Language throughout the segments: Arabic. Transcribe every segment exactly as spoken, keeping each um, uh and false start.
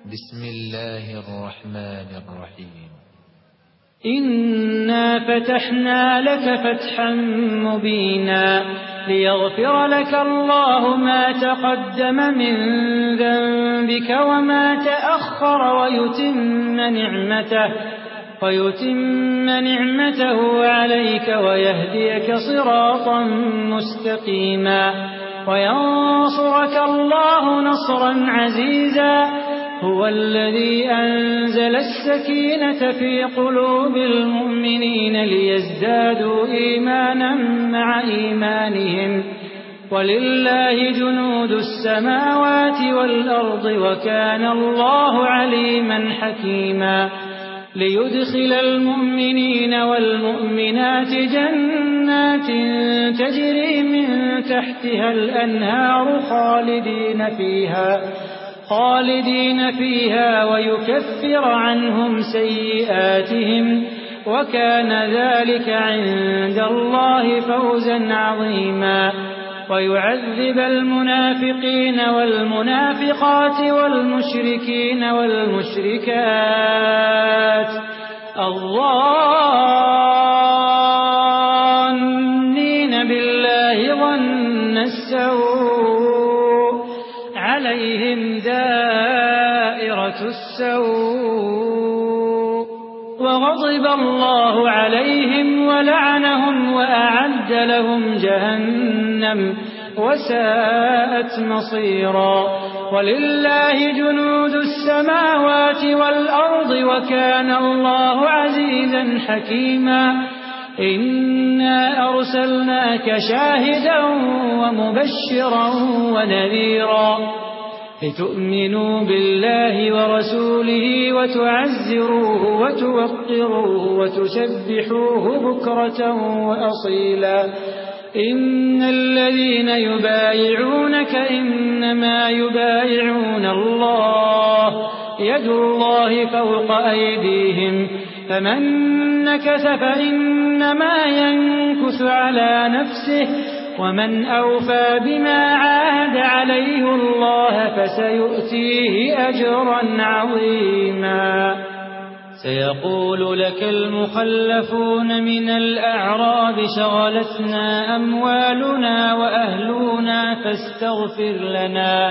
بسم الله الرحمن الرحيم. إنا فتحنا لك فتحا مبينا ليغفر لك الله ما تقدم من ذنبك وما تأخر ويتم نعمته, ويتم نعمته عليك ويهديك صراطا مستقيما وينصرك الله نصرا عزيزا. هو الذي أنزل السكينة في قلوب المؤمنين ليزدادوا إيمانا مع إيمانهم ولله جنود السماوات والأرض وكان الله عليما حكيما. ليدخل المؤمنين والمؤمنات جنات تجري من تحتها الأنهار خالدين فيها خالدين فيها ويكفر عنهم سيئاتهم وكان ذلك عند الله فوزا عظيما. ويعذب المنافقين والمنافقات والمشركين والمشركات الظانين بالله ظن السوء عليهم دائرة السوء وغضب الله عليهم ولعنهم وأعد لهم جهنم وساءت مصيرا. ولله جنود السماوات والأرض وكان الله عزيزا حكيما. إنا أرسلناك شاهدا ومبشرا ونذيرا لتؤمنوا بالله ورسوله وتعزروه وتوقروه وتسبحوه بكرة وأصيلا. إن الذين يبايعونك إنما يبايعون الله يد الله فوق أيديهم فمن نكث فإنما ينكث على نفسه ومن أوفى بما عاهد عليه الله فسيؤتيه أجرا عظيما. سيقول لك المخلفون من الأعراب شغلتنا أموالنا وأهلنا فاستغفر لنا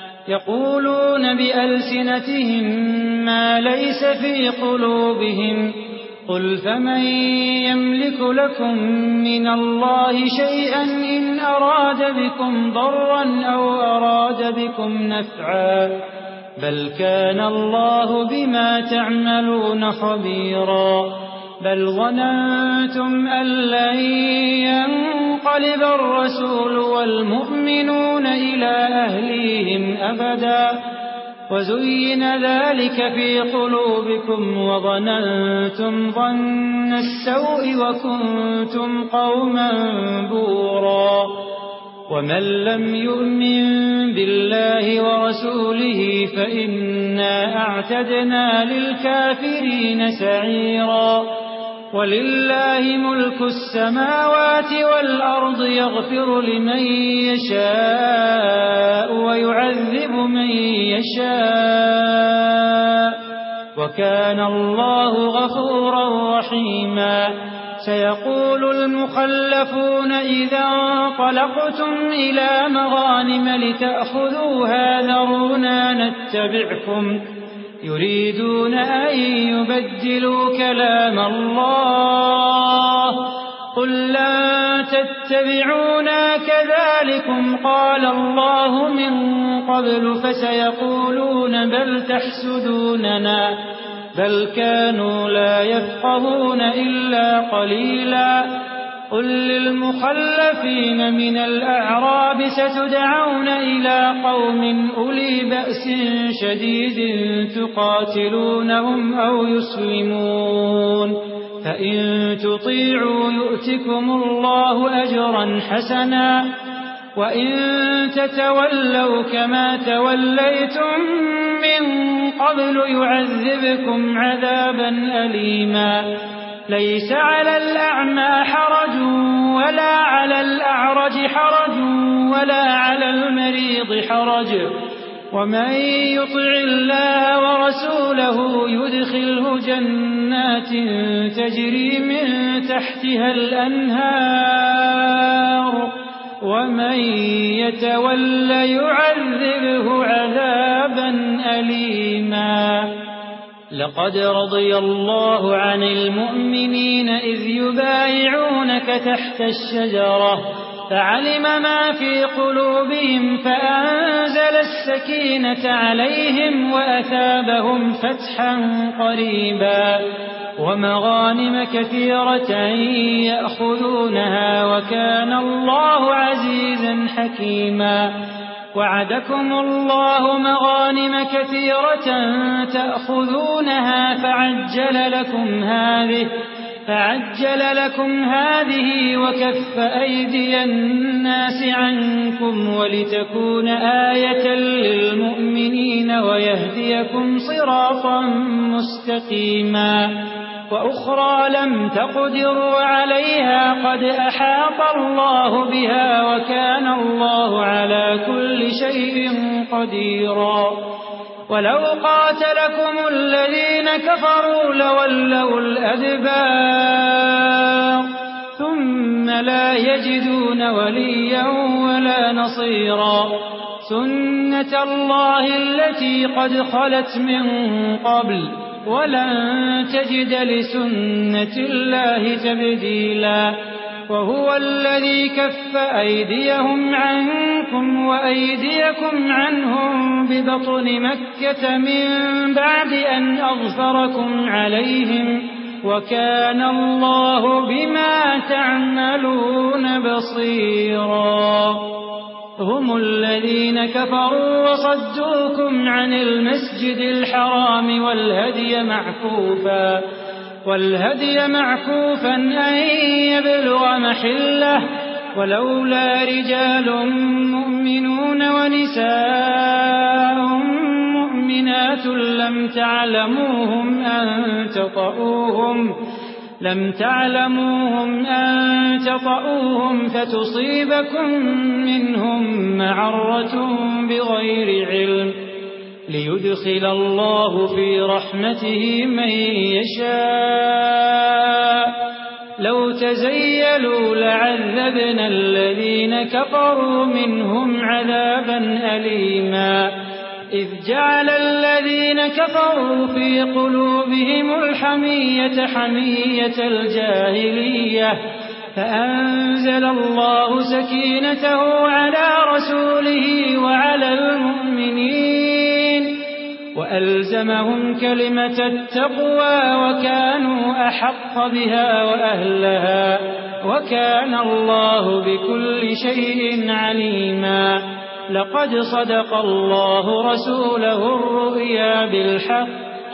يقولون بألسنتهم ما ليس في قلوبهم قل فمن يملك لكم من الله شيئا إن أراد بكم ضرا أو أراد بكم نفعا بل كان الله بما تعملون خبيرا. بل ظننتم أن لن ينقلب الرسول والمؤمنون إلى أهليهم أبدا وزين ذلك في قلوبكم وظننتم ظن السوء وكنتم قوما بورا. ومن لم يؤمن بالله ورسوله فإنا أعتدنا للكافرين سعيرا. ولله ملك السماوات والأرض يغفر لمن يشاء ويعذب من يشاء وكان الله غفورا رحيما. سيقول المخلفون إذا انطلقتم إلى مغانم لتأخذوها ذرونا نتبعكم يريدون أن يبدلوا كلام الله قل لن تتبعونا كذلكم قال الله من قبل فسيقولون بل تحسدوننا بل كانوا لا يفقهون إلا قليلا. قل للمخلفين من الأعراب ستدعون إلى قوم أولي بأس شديد تقاتلونهم أو يسلمون فإن تطيعوا يؤتكم الله أجرا حسنا وإن تتولوا كما توليتم من قبل يعذبكم عذابا أليما. ليس على الأعمى حرج ولا على الأعرج حرج ولا على المريض حرج ومن يطع الله جنات تجري من تحتها الأنهار ومن يتول يعذبه عذابا أليما لقد رضي الله عن المؤمنين إذ يبايعونك تحت الشجرة فعلم ما في قلوبهم فأنزل السكينة عليهم وأثابهم فتحا قريبا ومغانم كثيرة يأخذونها وكان الله عزيزا حكيما وعدكم الله مغانم كثيرة تأخذونها فعجل لكم هذه فعجل لكم هذه وكف أيدي الناس عنكم ولتكون آية للمؤمنين ويهديكم صراطا مستقيما وأخرى لم تقدروا عليها قد أحاط الله بها وكان الله على كل شيء قديرا ولو قاتلكم الذين كفروا لولوا الأدبار ثم لا يجدون وليا ولا نصيرا سنة الله التي قد خلت من قبل ولن تجد لسنة الله تبديلا وهو الذي كف أيديهم عنكم وأيديكم عنهم ببطن مكة من بعد أن أظفركم عليهم وكان الله بما تعملون بصيرا هم الذين كفروا وصدوكم عن المسجد الحرام والهدي معكوفا والهدي معكوفا أن يبلغ محله ولولا رجال مؤمنون ونساء مؤمنات لم تعلموهم أن تطؤوهم لم تعلموهم أن تطؤوهم فتصيبكم منهم معرة بغير علم ليدخل الله في رحمته من يشاء لو تزيلوا لعذبنا الذين كفروا منهم عذابا أليما إذ جعل الذين كفروا في قلوبهم الحمية حمية الجاهلية فأنزل الله سكينته على رسوله وعلى المؤمنين وألزمهم كلمة التقوى وكانوا أحق بها وأهلها وكان الله بكل شيء عليما لقد صدق الله رسوله الرؤيا بالحق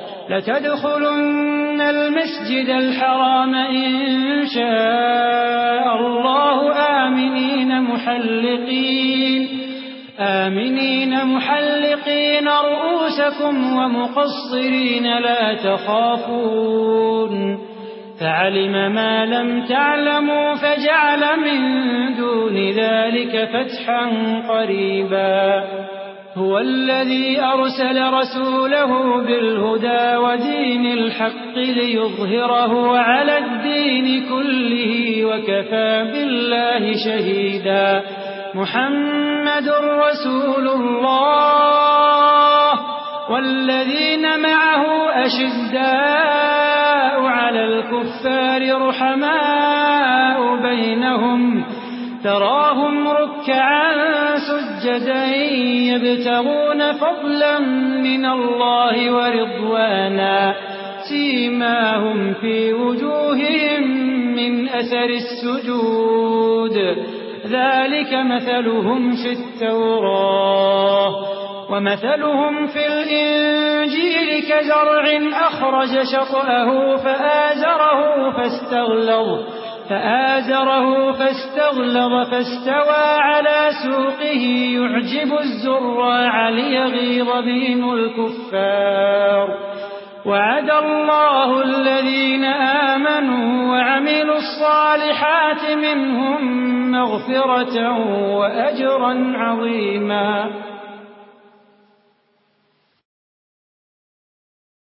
لتدخلن المسجد الحرام إن شاء الله آمنين محلقين آمنين محلقين رؤوسكم ومقصرين لا تخافون فعلم ما لم تعلموا فجعل من دون ذلك فتحا قريبا هو الذي أرسل رسوله بالهدى ودين الحق ليظهره على الدين كله وكفى بالله شهيدا محمد رسول الله والذين معه أشداء على الكفار رحماء بينهم تراهم ركعا سجدا يبتغون فضلا من الله ورضوانا سيماهم في وجوههم من أثر السجود ذلك مثلهم في التوراة ومثلهم في الإنجيل كزرع أخرج شطأه فآزره فاستغلظ فآزره فاستغلظ فاستوى على سوقه يعجب الزراع ليغيظ بهم الكفار وعد الله الذين آمنوا وعملوا الصالحات منهم مغفرة وأجرا عظيما